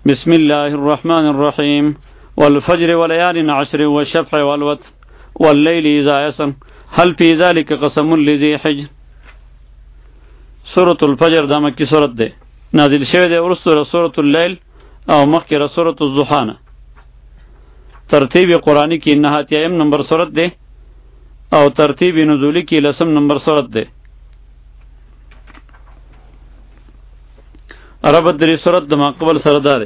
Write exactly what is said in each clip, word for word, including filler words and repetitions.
بسم الله الرحمن الرحيم والفجر وليال عشر والشفع والوتر والليل إذا يسر هل في ذلك قسم لذي حجر. سورة الفجر دا مکی سورت ده نازل شوه ده ورستو سورة الليل او مخی سورة الضحانه. ترتیب قرآنی کی نهاتیایم نمبر سورت ده او ترتیب نزولی کی لسم نمبر سورت ده. عربت دری سورت د ماقبل سردار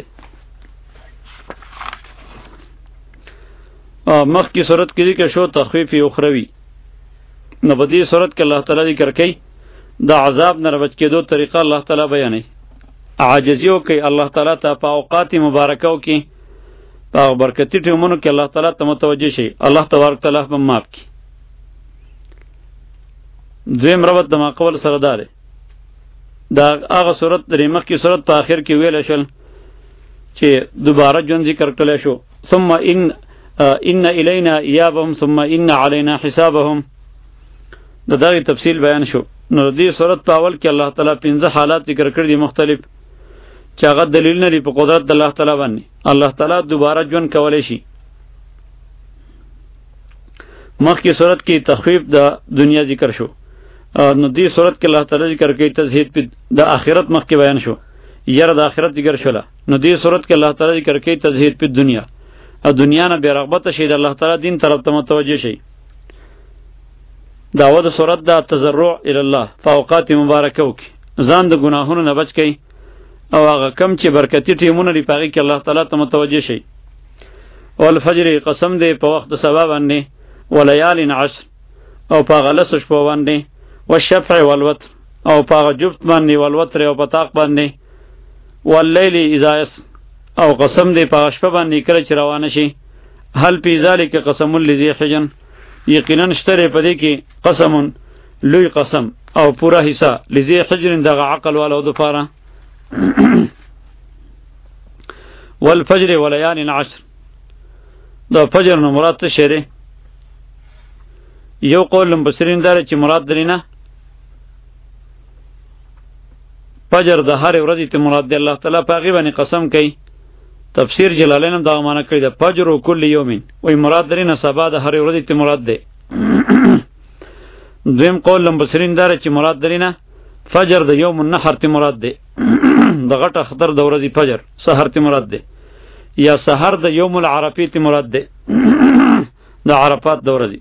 مخ کی صورت کی ذکر شو تخفیف اخروی نبدی صورت کے اللہ تعالی ذکر کی دا عذاب نہ بچ کے دو طریقہ اللہ تعالی بیان عاجزیو کی اللہ تعالی تا پا اوقات مبارکاو کی پا برکتی ټیمونو کی اللہ تعالی ته متوجه شي الله تبارک تعالی په معاف کی. دویم ربط د ماقبل سردار دا هغه صورت د مخ کی صورت په اخر کې ویل شل چې دوباره جون ذکر کړل شو ثم ان ان الینا ایابهم ثم ان علینا حسابهم دا دغه تفصیل بیان شو. نو دې صورت په اول کې الله تعالی پنځه حالات ذکر کړی دي مختلف چې هغه دلیل نه لري په قدرت د الله تعالی باندې الله تعالی دوباره جون کولای شي. مخ کی صورت کې تخفیف د دنیا ذکر شو. نو دې صورت کې الله تعالی ذکر کوي تزهید په د آخرت مخ کې بیان شو یره د آخرت ذکر شولا. نو دې صورت کې الله تعالی ذکر کوي تزهید په دنیا او دنیا نه بیرغبت شي د الله تعالی دین طرف ته متوجه شي. داود صورت دا تضرع الی الله فوقات مبارکه وکي ځان د ګناهونو نه بچ کی او هغه کم چې برکتی ټیمونه لري پاږي کې الله تعالی ته متوجه شي. والفجر قسم دې په وخت سبا باندې ولیال عشر او په غلس شپه باندې والشفع والوتر او په جفت باندې والوتر او په طاق باندې واللیل اذا یس او قسم دې په شپه باندې کړه چې روانه شي. هل فی ذلک قسم لذی حجر یقینا شتره پدې کې قسم لوی قسم او پورا حصہ لذی حجر دغه عقل والو دفاره. والفجر ولیال عشر دا فجر نو مراد څه شری یو قول مبصرین دار چې مراد درینه فجر د هر ورځې ته مراد دی. الله تعالی په غیبه قسم کوي. تفسیر جلالین هم دا معنی کړی د فجر کل یومین وای مراد درینه سبا د هر ورځې ته مراد دی. دویم قول مبصرین دار چې مراد درینه فجر د یوم النحر ته مراد دی د غټه خطر د ورځې فجر سحر ته مراد دی یا سحر د یوم العرفی ته مراد دی د عرفات د ورځې.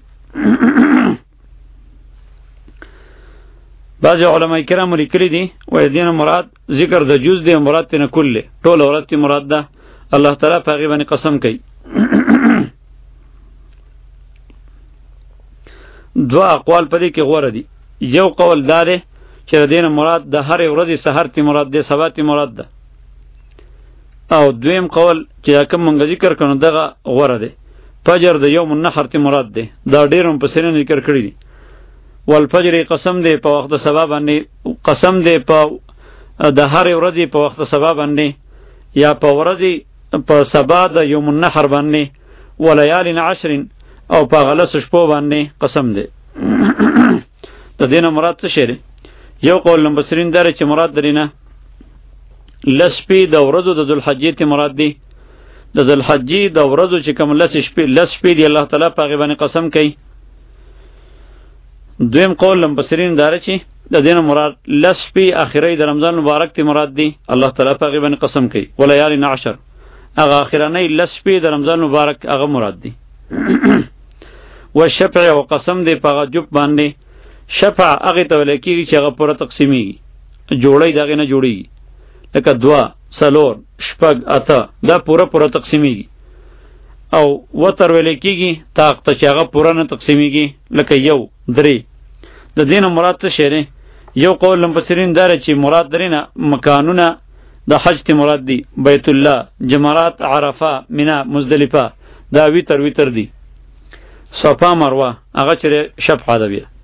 بعض علماء کرام لیکلي دي وای دین مراد ذکر د جز دی مراد ته نه کله ټول ورځ ته مراد ده. الله تعالی په غیبه باندې قسم کوي. دوا اقوال پدې کې غوړه دي. یو قول دار چې دین مراد د هر ورځې سحر ته مراد دی سبا ته مراد ده او دویم قول چې کوم مونږ ذکر کړو دغه غوړه دی فجر د یوم النحر ته مراد دی. دا ډیرم په سرین ذکر کړی دي. والفجر قسم دی په وخت سبا باندې قسم دی په د هر ورځې په وخت سبا باندې یا په ورځې په سبا د یوم النحر باندې ولیال عشر او په غلس شپو باندې قسم دی. د دینه مراد څه شری یو قول مبصرین دار چې مراد درینه لسپی د ورځو د ذوالحجې ته مراد دی. د ذوالحجې د ورځو چې کوم لس شپې لس شپې دی الله تعالی په غیبه قسم کوي. دویم قول مبصرین دار چې د دین مراد لس شپې اخرې د رمضان مبارک ته مراد دی الله تعالی په غیبه قسم کوي. ولیال عشر هغه اخرانه لس شپې د رمضان مبارک هغه مراد دی. والشفع او قسم دی په جب باندې شفع هغه ته ویل کېږي چې هغه پوره تقسیمیږي جوړی دغه نه جوړیږي لکه دوا سلور شپږ اته دا پوره پوره تقسیمیږي او وتر ویل کېږي طاقت چې هغه پوره نه تقسیمیږي لکه یو درې. د دین مراد څه شری یو قول مفسرین دار چې مراد درینه مکانونه د حج ته مراد دی بیت الله جمرات عرفه مینا مزدلفه دا ویتر ویتر دی صفا مروه هغه چې شفع ده بیا.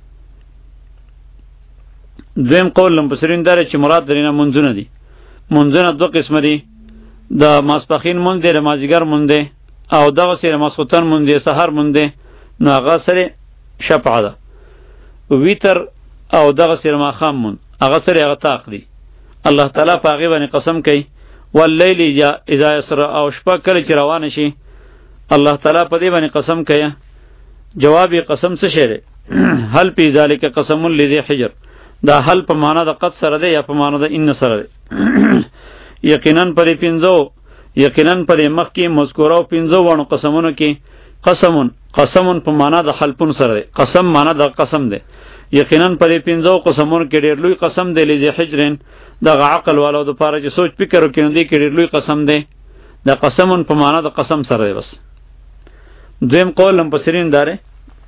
دویم قول مفسرین دار چې مراد درینه منځونه دي. منځونه دوه قسم دي د ماسپخین مونږ دی د مازیګر مونږ دی او دغه سره ماسخوتن مونږ دی سحر مونږ دی نو هغه سره شفع ده. ویتر او دغه سره ماخام مونږ هغه سره هغه طاق دی. الله تعالی په هغه باندې قسم کوي واللیل اذا یسر او شپه کله چې روان شي. الله تعالی په دې باندې قسم کوي. جواب قسم څه شی دی؟ هل فی ذلک قسم لذی حجر. دا هل په معنا د قد سره دی یا په معنا د ان سره دی؟ یقینا پرې پینځو یقینا پرې مخ کې مذکوره او پینځو وانو قسمونو کې قسمون قسمون په معنا د حلفون سره دی. قسم معنا د قسم دی. یقینا پرې پینځو قسمونو کې ډېر لوی قسم دی. لذی حجرن دغه عقل والو د پاره چې سوچ فکر وکړي دی کې ډېر لوی قسم دی. دا قسمون په معنا د قسم سره دی. بس دویم قول هم پسرین داره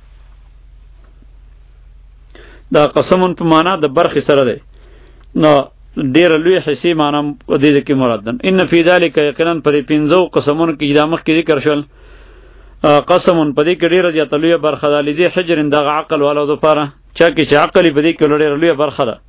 دا قسمون په معنا د برخې سره دی. نو ډېر لوی حصې معنا دې کې مراد ده. ان فی ذلک یقینا پرې پینځو قسمونو کې د مخ کې ذکر شول قسمون په دې کې ډېر زیات لوی برخه ده. لذي حجر دغه عقل والو د پاره چا کې چې عقل په دې کې ډېر لوی برخه ده.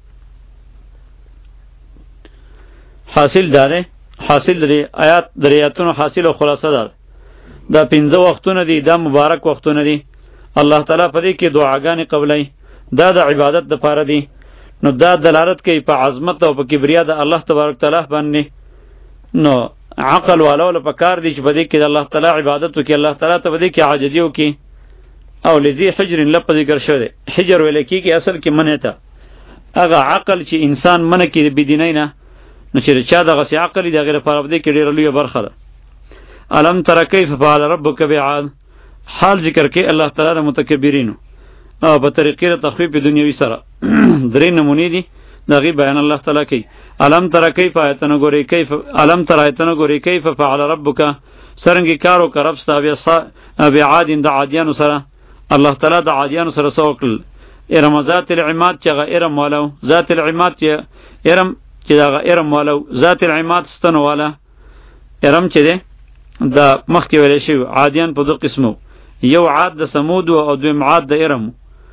حاصل داره حاصل لري آیات دریاتونو حاصل او خلاصه ده. دا پنځه وختونه دي، دا مبارک وختونه دي. الله تعالی په دې کې دعاګانې قبلای. دا د عبادت د پاره دي. نو دا دلالت کوي په عظمت او په کبریا د الله تبارک تعالی باندې. نو عقل والو له پکار دي چې په دې کې د الله تعالی عبادت وکړي، الله تعالی ته په دې کې عاجزي وکړي. او لذي حجر لفظ ذکر شوی دی. حجر ویل کېږي اصل کې منع ته. هغه عقل چې انسان منع کړي بيدینۍ نه، نو چې چا دغه سي عقل دی غیر پر دې کې ډېر لوی برخه ده. الم تر کیف فعل ربک بعاد. حال ذکر کې الله تعالی د متکبرینو او په طریقې د تخفیف دنیوي سره درې نمونې دي دغه بیان الله تعالی کوي. الم تر کیف ایتن ګوري کیف الم تر ایتن ګوري کیف فعل ربک سرنګي کارو کرب ستابیا بعاد د عادیانو سره. الله تعالی د عادیانو سره سوکل ارم ذات العماد چې ارم والو ذات العماد چې ارم چې دا ارم والو ذات العماد ستنو والا ارم چې ده دا مخکې ویل شي عادیان په دوه قسمو، یو عاد د سمود او دویم عاد د ارم.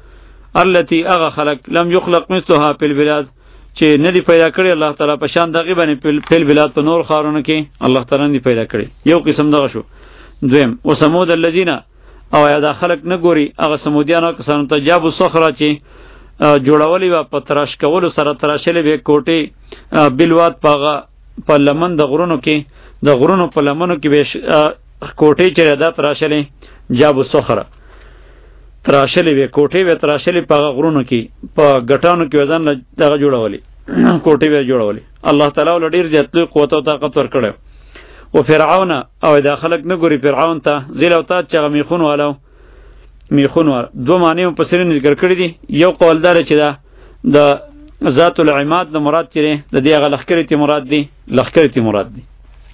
التي اغه خلق لم يخلق مثلها في البلاد چې نه دی پیدا کړی الله تعالی په شان دغه باندې په بلاد په نور خارونو کې الله تعالی نه پیدا کړی. یو قسم دغه شو. دویم او سمود الذين او یا دا خلق نه ګوري هغه سمودیانو کسانو ته جابو صخره چې جوړولې و په تراش کولو سره تراشلې به کوټې بلوات پاغه په لمن د غرونو کې د غرونو په لمنو کې به کوټې چې دا تراشلې جابو صخره تراشلې به کوټې به تراشلې پاغه غرونو کې په غټانو کې وزن دغه جوړولې کوټې به جوړولې. الله تعالی ول ډیر زیات لوی قوت او طاقت ورکړو. او فرعون او دا خلق نه ګوري فرعون ته ذل او تا چې میخون والو میخون وال دو معنی په سرین ذکر کړی دي. یو قول دار چې دا د ذات العماد د مراد چره د دې غ لخکری تی مراد دی لخکری تی مراد دی.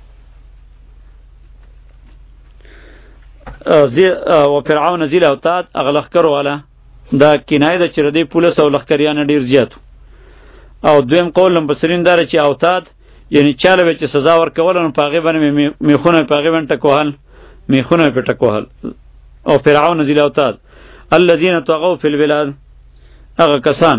زی او فرعون ذل او تا اغلخ کړو والا دا کنایه د چر دی پولیس او لخکریان ډیر زیات. او دویم قول هم په سرین دار چې اوتاد یعنی چاله به چې سزا ورکول نو پاغه باندې میخونه پاغه باندې ټکوهل میخونه په ټکوهل. او فرعون ذل اوتاد الذين طغوا في البلاد هغه کسان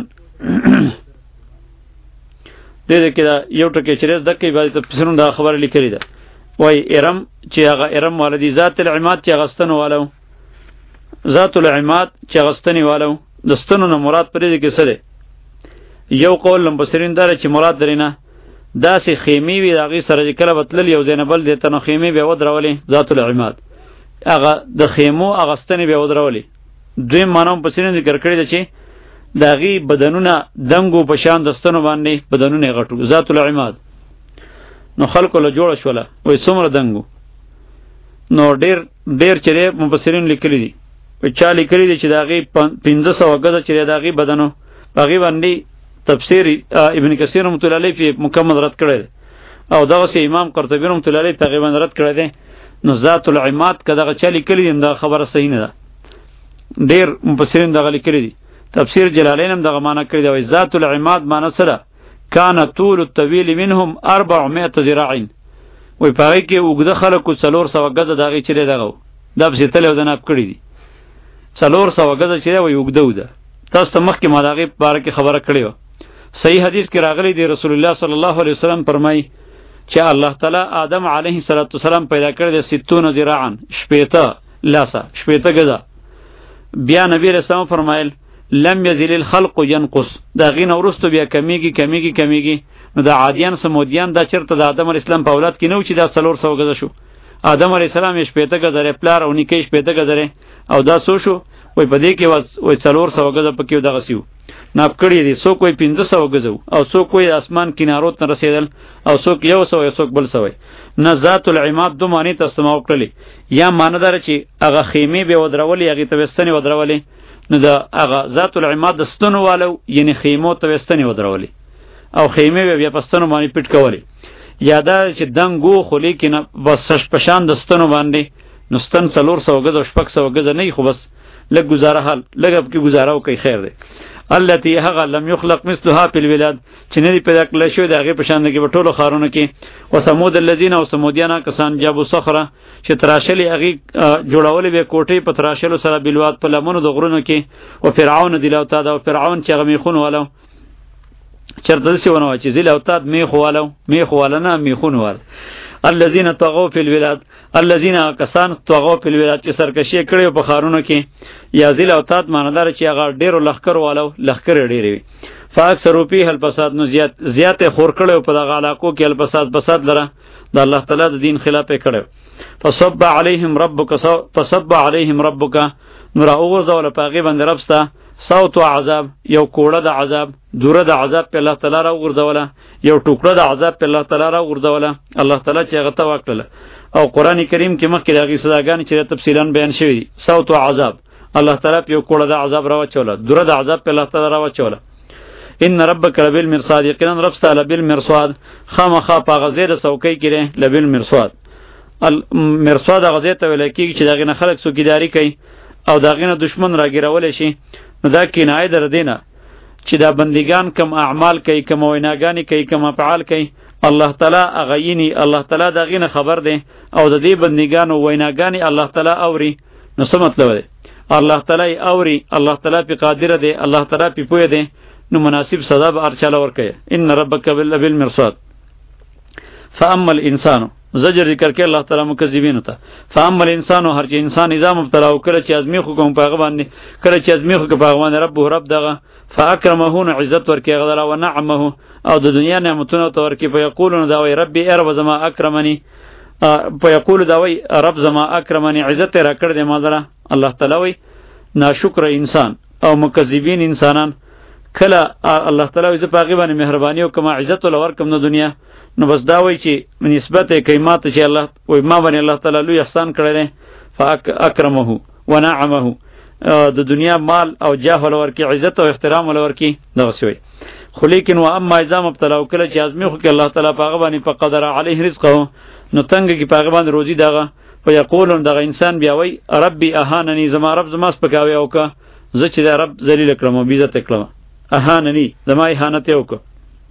دې دې کې یو ټکی چریز د کې باندې تفسیرونه دا خبره لیکلې ده. وای ارم چې هغه ارم والدی ذات العماد چې غستنو والو ذات العماد چې غستنی والو دستنو نه مراد پرې دې کې څه ده. یو قول لمبسرین دار چې مراد درینه داسې خیمه وی دغه سره کله بتل یو زینبل د تنو خیمه به ودرولې ذات العماد هغه د خیمو اغستنی به ودرولې. دوی مانو په سینې ذکر کړی دی چې داغي بدنونه دنګو په شان دستنو باندې بدنونه غټو ذات العماد. نو خلکو له جوړ شوله وای څومره دنګو. نو ډیر ډیر چې مفسرین لیکلي دي په چا لیکلي دي چې داغي پنځه سوه غزه چې داغي بدنو باغي باندې تفسیر ابن کثیر رحمۃ اللہ علیہ په مکمل رد کړی او دغه سي امام قرطبی رحمۃ اللہ علیہ تقریبا رد کړی دی. نو ذات العماد کداغه چا لیکلي دا خبره صحیح نه ده. ډیر مفسرین دغه لیکلي دي. تفسیر جلالین هم دغه معنی کړی دی. ذات العماد معنی سره کان طول الطویل منهم أربعمائة ذراع. وای پاره کې وګړه خلکو څلور سوه غزه دغه چره دغه د په تل ودان اپ کړی دي. څلور سوه غزه چره وای وګړه وده. تاسو ته مخکې ما دغه باره کې خبره کړی و. صحیح حدیث کې راغلی دی رسول الله صلی الله علیه وسلم فرمای چې الله تعالی آدم علیه السلام پیدا کړی د ستون ذراعا شپېته لاسه شپېته غزه. بیا نبی رسول فرمایل لم یزل الخلق ينقص دا غین ورستو بیا کمیږي کمیږي کمیږي نو د عادیان سمودیان دا چرته د آدم علیه السلام په اولاد کې نه و چې دا څلور سوه ګزه شو. آدم علیه السلام یې شپېته ګزه لري، پلار او نیکه یې شپېته ګزه لري، او دا څو شو؟ وایي په دې کې وایي څلور سوه ګزه پکې دغسې وو ناپ کړي دي. څوک وایي پنځه سوه ګزه وو، او څوک وایي اسمان کنارو ته رسېدل، او څوک یو سوه یو څوک بل سوی. نه ذات العماد دو معنی ته استعمال کړلې، یا معنی داره چې هغه خیمې به ودرولې، هغې ته وستنې ودرولې، نو د هغه ذات العماد د ستنو والو یعنې خیمو ته وستنې ودرولې او خیمې به بیا په ستنو باندې پټ کولې. یا دا چې دنګ و خو لیکن بس په شان د ستنو باندې، نو ستن څلور سوه ګزه او شپږ سوه ګزه نه وي، خو بس لږ ګزاره حال لږ پکې ګزاره وکړئ خیر دی. التي هغه لم یخلق مثلها فی البلاد چې نه دي پیدا کړلی شوي د هغې په شان کې په ټولو ښارونو کې. وثمود الذین او ثمودیان کسان جابوا صخره چې تراشلې هغې جوړولې به کوټې په تراشلو سره بالواد په لمنو د غرونو کې. و فرعون ذی الاوتاد او فرعون چې هغه میخون والو چرته داسې ونه وایه چې ذی الاوتاد میخ والو میخ واله نه میخون واله. الذین طغوا فی البلاد الذین کسان طغوا فی البلاد چې سرکشي کړي په ښارونو کې. یا ذی الاوتاد معنی داره چې هغه ډېرو لښکر والو لښکرې ډېرې وي. فاکثروا فیها الفساد نو زیات زیات یې خور کړی په دغه علاقو کې الفساد فساد لره د الله تعالی د دین خلاف یې کړی. فصب علیهم ربک فصب علیهم ربک نو راوغورځوله په هغې باندې رب ستا صوت و عذاب یو کوړه د عذاب دوره د عذاب په الله تعالی راوغورځوله، یو ټوکړه د عذاب په الله تعالی راوغورځوله الله تعالی چې هغه ته واکړله. او قرآن کریم کې مخکې د هغې سزاګانې چې تفصیلا بیان شوي دي. صوت و عذاب الله تعالی په یو کوړه د عذاب راواچوله، دوره د عذاب په الله تعالی راواچوله. ان ربک لبالمرصاد یقینا رب ستا لبالمرصاد خامخا په هغه ځای د څوکۍ کې دی. لبالمرصاد المرصاد هغه ځای ته ویلی کېږي چې د هغې نه خلک څوکیداري کوي او د هغې نه دشمن راګیرولی شي. نو دا کنایه در دی نه چې دا بندگان کم اعمال کوي، کم ویناګانې کوي، کم افعال کوي، الله تعالی هغه ییني، الله تعالی د هغې نه خبر دی او د دې بندګانو ویناګانې الله تعالی اوري. نو څه مطلب دی؟ الله تعالی اوري، الله تعالی پې قادره دی، الله تعالی پې پوهه دی، نو مناسب سزا به هر چاله ورکوي. ان ربک بالمرصاد. فاما الانسان زجر ذکر کې الله تعالی مکذبین ته. فاما الانسان هر چې انسان نظام مبتلا او کله چې ازمی خو کوم په باندې کله چې ازمی خو په باندې رب رب دغه فاکرمه عزت ورکې غدلا و نعمه او د دنیا نعمتونو ته ورکې. په یقولون دا وی ربي ارب زما اکرمنی، په یقول دا وی رب زما اکرمنی عزت را کړ دې ما دره. الله تعالی وی ناشکر انسان او مکذبین انسانان کله الله تعالی وی ز په غیبه مهرباني او کما عزت ول ورکم نو دنیا. نو بس دا وی چې نسبت کلمات چې الله وی ما باندې الله تعالی لوی احسان کړی دی. فاکرمه ونعمه د دنیا مال او جاه ول ورکی، عزت او احترام ول ورکی دا وسوي. خو لیکن و اما اذا مبتلا وکړه چې ازمی خو کې الله تعالی پاغه باندې په قدر علیه رزقه نو تنگ کې پاغه باندې روزي دغه په یقولون دغه انسان بیا وی ربي اهاننی زما رب زما سپکاوي او که زه چې دا رب ذلیل کړم او بیزت کړم. اهاننی زما اهانت یو که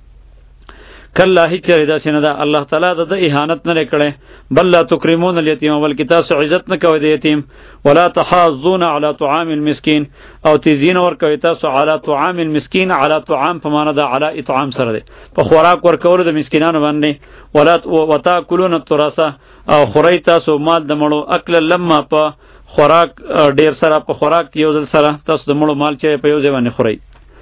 کله هیڅ ردا سینه دا الله تعالی د اهانت نه کړي. بل لا تکرمون الیتیم بلکې تاسو عزت نه کوئ د یتیم. ولا تحاضون علی طعام المسکین او تیزین ور کوي تاسو علی طعام المسکین. علی طعام په معنا د علی اطعام سره دی، په خوراک ور کول د مسکینانو باندې. ولا وتاکلون التراث او خوري تاسو مال د مړو اکل لما په خوراک ډیر سره په خوراک یو ځل سره تاسو د مړو مال چې په یو ځای باندې خوري.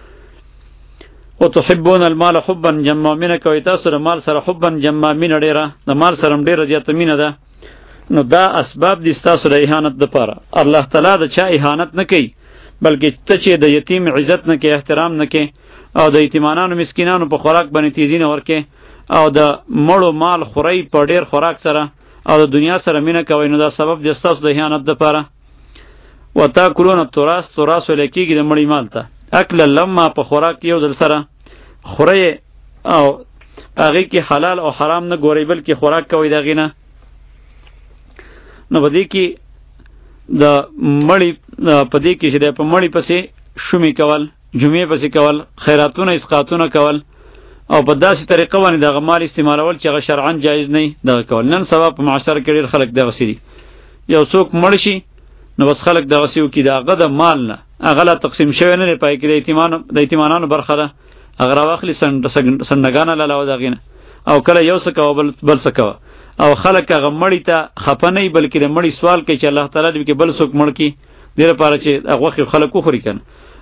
وتحبون المال حبا جما مینه کوي تاسو د مال سره حبا جما مینه ډیره د مال سره ډیره زیاته مینه ده. نو دا اسباب دي تاسو د اهانت لپاره. الله تعالی د چا اهانت نه کوي بلکې ته چې د یتیم عزت نه کوي، احترام نه کوي او د یتیمانو مسکینانو په خوراک باندې تیزی نه ورکې او د مړو مال خوري په ډیر خوراک سره او د دنیا سره مینه کوي، نو دا سبب دي تاسو د اهانت لپاره. وتاکلون التراث تراث لکېږي د مړی مال ته اکل لما په خوراک یو ځل سره خوري او هغې کې حلال او حرام نه ګورئ بلکې خوراک کوئ د هغې نه. نو په دې کې د مړی په دې کې چې دی په مړی پسې شومې کول، جمعې پسې کول، خیراتونه اسقاطونه کول او په داسې طریقه باندې دغه مال استعمالول چې هغه شرعاً جایز نه وي دغه کول. نن سبا په معاشره کې ډېر خلک دغسې دي، یو څوک مړ شي نو بس خلک دغسې وکړي د هغه د مال نه هغه لا تقسیم شوی نه دی، پای کې د یتیمانو د یتیمانانو برخه ده هغه راواخلي سنډګانه لاله د هغې نه او کله یو څه کوه بل څه کوه او خلک هغه مړي ته خفه نه وي بلکې د مړي سوال کوي چې الله تعالی دې کې بل څوک مړ کړي دې لپاره چې غوښې خلک وخوري که نه.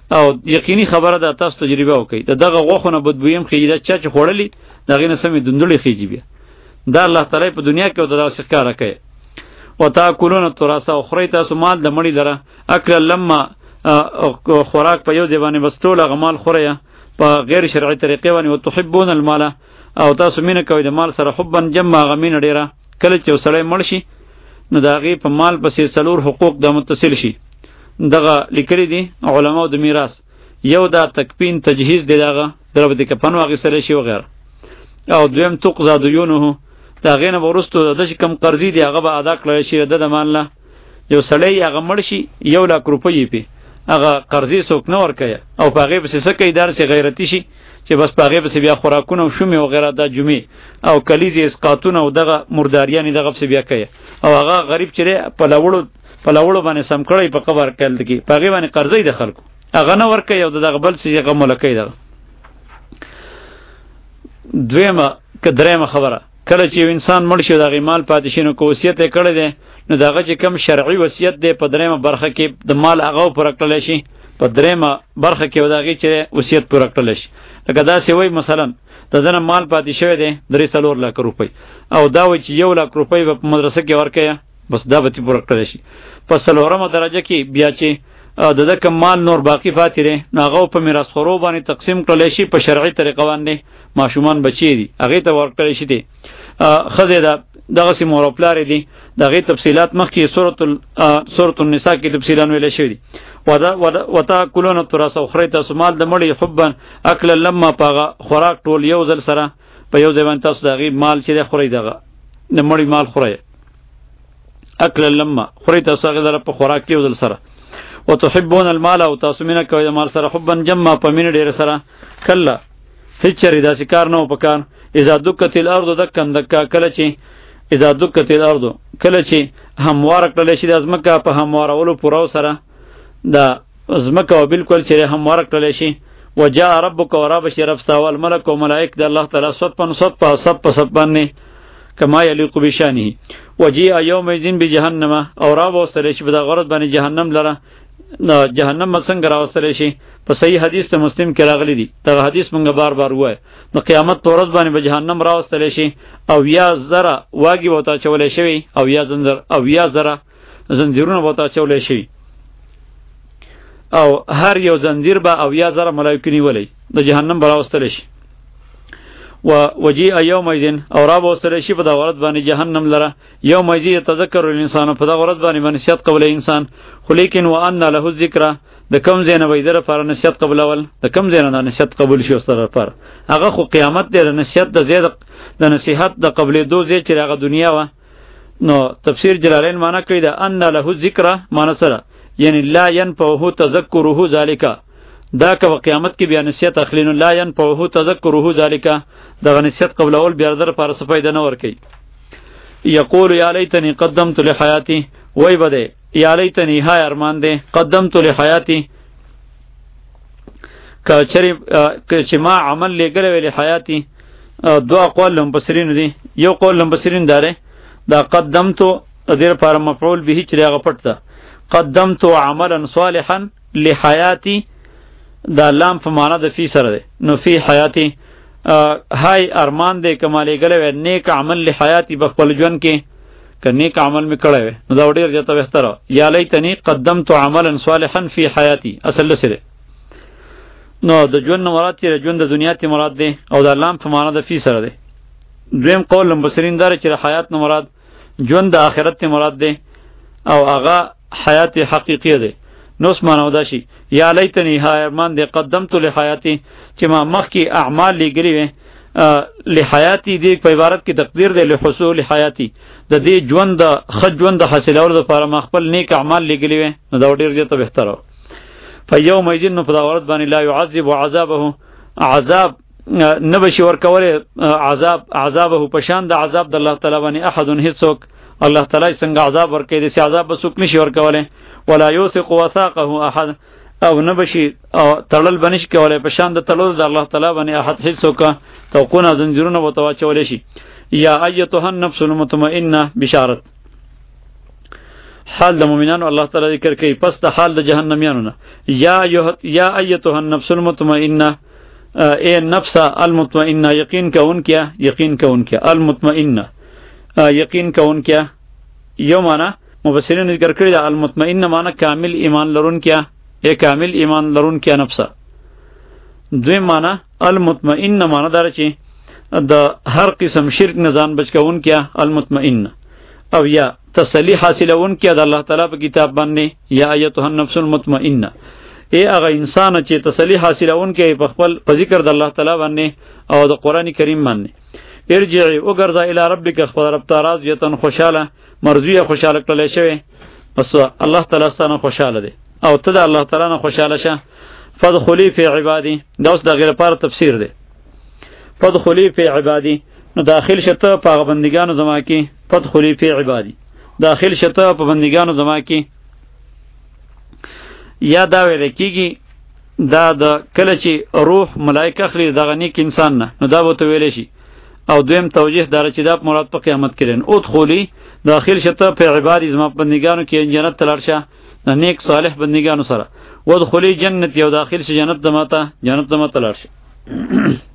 او یقیني خبره ده تاسو تجربه وکړئ د دغه غوښونه بدبویم خېږي دا چا چې خوړلی دغې نه سمې دندړې خېږي بیا دا الله تعالی په دنیا کې او دغسې ښکاره کوي وتاکلون التراث او خورئ تاسو مال د مړي لره اکله لما خوراک په یو ځای باندې بس ټول هغه مال خورئ په غیر شرعي طریقې باندې وتحبون المال او تاسو مینه کوئ د مال سره حبا جمع هغه مینه ډېره کله چې یو سړی مړ شي نو د هغې په مال پسې څلور حقوق د متصل شي دغه لیکلي دي علماو د میراث یو دا تکفین تجهیز دی دغه د د کفن واخیستلی شي وغیره او دویم تقضا دیونه د هغې نه به وروستو د چې کوم قرضې دي هغه به ادا کړلی شي د د مال نه یو سړی هغه مړ شي یو لاک روپۍ یې پې هغه قرضې څوک نه ورکوي او په هغې پسې څه کوي داسې غیرتي شي چې بس په هغې پسې بیا خوراکونه او شومې وغیره دا جمعې او کلیزې اسقاطونه او دغه مرداریانې دغه پسې بیا کوي او هغه غریب چې دی په لوړو په لوړو باندې سم کړی په قبر کې کې په هغې باندې قرضې د خلکو هغه نه ورکوي او د دغه بل څه هغه ملکوي دغه دویمه که دریمه خبره کله چې یو انسان مړ شي د هغې مال پاتې شي نو که وصیت یې کړی دی نو د هغه چې کوم شرعي وصیت دی په دریمه برخه کې د مال هغه پوره کړلی شي په دریمه برخه کې د هغې چې وصیت پوره کړلی شي لکه داسې وایي مثلا د ده نه مال پاتې شوی دی درې څلور لاکه روپۍ او دا وایي چې یو لاک روپۍ به په مدرسه کې ورکوي بس دا به ترې پوره کړلی شي په څلورمه درجه کې بیا چې د ده کوم مال نور باقي پاتې دی نو هغه په میراثخورو باندې تقسیم کړلی شي په شرعي طریقه باندې ماشومان بچی دي هغې ته ورکړلی شي دی ښځې ده دغسې مور او پلارې دي د هغې تفصیلات مخکې سورة النساء کې تفصیلا ویلی شوي دي وتاکلون التراث او خورئ تاسو مال د مړي حبا اکلا لما په هغه خوراک ټول یو ځل سره په یو ځای باندې تاسو د هغې مال چې دی خورئ دغه د مړي مال خورئ اکلا لما خورئ تاسو هغې لره په خوراک کې یو ځل سره وتحبون المال او تاسو مینه کوئ د مال سره حبا جمع په مینه ډېره سره کله هیڅ چېرې داسې کار نه و په کار اذا دکت الارض دکن دکا کله چې اذا دکت الارض کله چې همواره کړلی شي د ځمکه په هموارولو پوره سره دا ځمکه او بالکل چې همواره کړلی شي وجاء ربک او رابشي رب ستا والملک او ملائک د الله تعالی صفا صفا صف په صف باندې کما یلیق بشانه وجیء یومئذ بجهنم او راوستلی شي په دغه ورځ باندې جهنم لره جهنم څنګه راوستلی شي په صحیح حدیث ته مسلم کې راغلی دی دغه حدیث مونږ بار بار وایو د قیامت په ورځ باندې به جهنم راوستلی شي او یا زره واګې به ورته اچولی شوي او یا زنځیر او یا زره زنځیرونه به ورته اچولی شوي او هر یو زنځیر به او یا زره ملایکې نیولی د جهنم به راوستلی شي و وجیء یومئذ او را به وستلی شي په دغه ورځ باندې جهنم لره یومئذ یتذکر الانسان په دغه ورځ باندې به نصیحت قبلوي انسان خو لیکن وان له الذکرى د کوم ځای نه به یې د لپاره نصیحت قبلول د کوم ځای نه نصیحت قبول شي ورسره لپاره هغه خو قیامت دی د نصیحت د ځای د نصیحت د قبلېدو ځای چې هغه دنیا وه نو تفسیر جلالین معنا کوي د ان له الذکرى معنا سره یعنی لا ینفعه تذکره ذلک دا که قیامت کې بیا نصیحت اخلي نو لا ینفعه تذکره ذلک دغه نصیحت قبلول بیا د لپاره څه فایده نه ورکوي یقول یا لیتنی قدمت لحیاتی وای بده یا لیتنی های ارمان دی قدمت لحیاتی که چری چې ما عمل لګلې وی لحیاتی دو اقوال لمبصرین دي یو قول لمبصرین داره دا قدمت د لپاره مفعول به چې هغه پټ ده قدمت عملا صالحا لحیاتی دا لام په معنا د فی سره ده نو فی حیاتی های ارمان دی کمالی گله و نیک عمل لی حیاتی بخپل ژوند کې که نیک عمل می کړی وی نو دا ډېر زیاته بهتره یا لیتنی قدمت عملا صالحا فی حیاتی اصل سره نو د ژوند مراد چې ژوند د دنیا تی مراد دی او د لام په معنا د فی سره دی دویم قول مبصرین دار چې حیات نو مراد ژوند د آخرت تی مراد دی او هغه حیات حقیقی دی نو اسمانو دا شي یا لیتنی های ارمان دی قدمت لحیاتی چې ما مخکې اعمال لګلي وي لحیاتی دی په عبارت کې تقدیر دی لحصول حیاتی د دې ژوند د ښه ژوند د حاصلولو لپاره ما خپل نیک اعمال لګلي وي نو دا ډېر زیاته بهتره فیومئذ نو په دغه ورځ باندې لا یعذب عذابه عذاب نه بشي ورکولی عذاب عذابه په شان د عذاب د الله تعالی باندې احد هیڅوک الله تعالی څنګه عذاب ورکوي داسې عذاب به څوک نشي ورکولی ولا یوثق وثاقه احد او نه بشي تړل به نشي کولی په شان د تړلو د الله تعالی باندې احد هیڅوک توقونه زنځیرونه به ورته واچولی شي یا ایتها النفس المطمئنه بشارت حال د مؤمنانو الله تعالی ذکر کوي، پس د حال د جهنميانو نه. یا یا ایتها النفس المطمئنه، اے نفس المطمئنه، یقین کون کیا، یقین کون کیا، المطمئنه یقین کون کیا. یو معنی مفسرین ذکر کړی دا المطمئنه معنی کامل ایمان لرون کیا، اے کامل ایمان لرون کیا نفس. دوی معنی المطمئنه معنی دار چې د هر قسم شرک نه ځان بچ کون کیا المطمئنه. او یا تسلی حاصلون کیا د الله تعالی په کتاب باندې، یا ایتها النفس المطمئنه، اے هغه انسان چې تسلی حاصلون کې په خپل په ذکر د الله تعالی باندې او د قران کریم باندې. ارجعي وګرځه الی ربک، خپل رب ته راضیه خوشاله مرضیه خوشاله کړل شوی، پس الله تعالی ستانه خوشاله دی او ته د الله تعالی نه خوشاله شه. فدخلی فی عبادی، دا اوس د غیر لپاره تفسیر دی. فدخلی فی عبادی، نو داخل شته په بندگانو زما کې. فدخلی فی عبادی، داخل شته په بندگانو زما کې. یا دا ویل کېږي دا د کله چې روح ملائکه اخلي دغه نیک انسان نه، نو دا به ته ویلی شي. او دویم توجیه داره چې دا مراد په قیامت کې لري. ادخلی داخل شته په عبادی زما بندگانو کې، جنت ته لاړ شه د نیک صالح بندگانو سره. وادخلی جنت، یو داخل شه جنت زما ته، جنت زما ته لاړ شه.